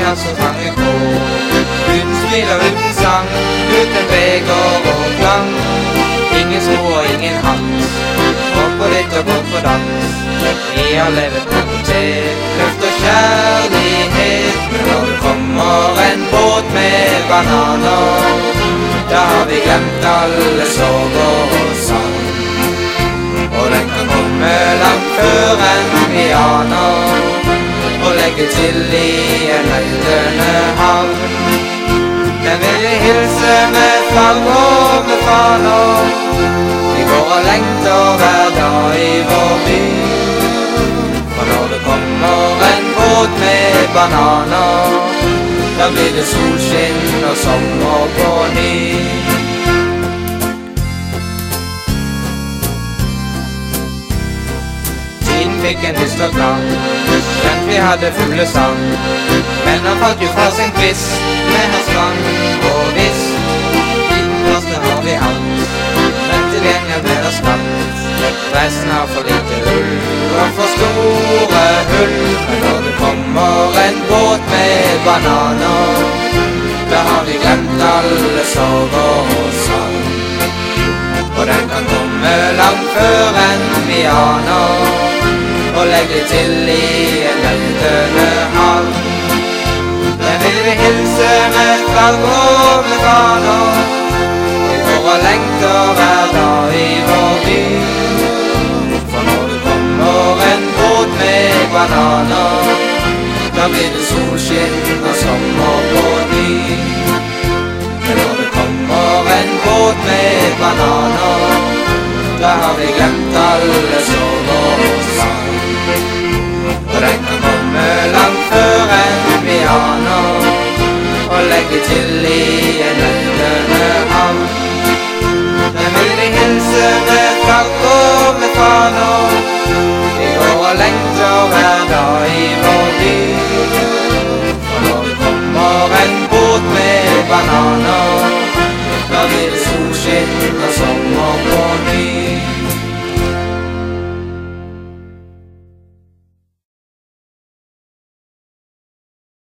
så trange kår. Uten smil og uten sang, uten beger og klang. Ingen sko og ingen hatt, gå på ditt og gå på dans. Vi har levet på potet, luft og kjærlighet. Men når det kommer en båt med bananer, da har vi glemt alle sorger og sang. Og den kan komme langt før enn vi aner, og legge til i en leitende havn. Den vil vi hilse med flagg og med faner. Vi går og lengter hver dag i vår by. For når det kommer en båt med bananer, da blir det solskinn og sommer på ny. Tiden fikk en dyster klang, skjønt vi hadde fulle sang. Men han falt jo fra sin kvist med hans gang. Og visst, den første har vi hatt, men til gjengen ble det skatt. Resten har for lite hull og for store hull. Men når det kommer en båt med bananer, da har vi glemt alle sorger og sang. Og den kan komme langt før enn vi aner, og legge til i en leitende havn. Den vil vi hilse med flagg og med faner. Vi går og lengter hver dag i vår by. For når det kommer en båt med bananer, da blir det solskinn og sommer på ny. Men når det kommer en båt med bananer, da har vi glemt alle sorger og sang. Og den kan komme langt før enn vi aner, og legge til i en leitende havn. Den vil vi hilse med flagg og med faner. Vi går og lengter hver dag i vår by. For når det kommer en båt med bananer, da blir det solskinn og sommer på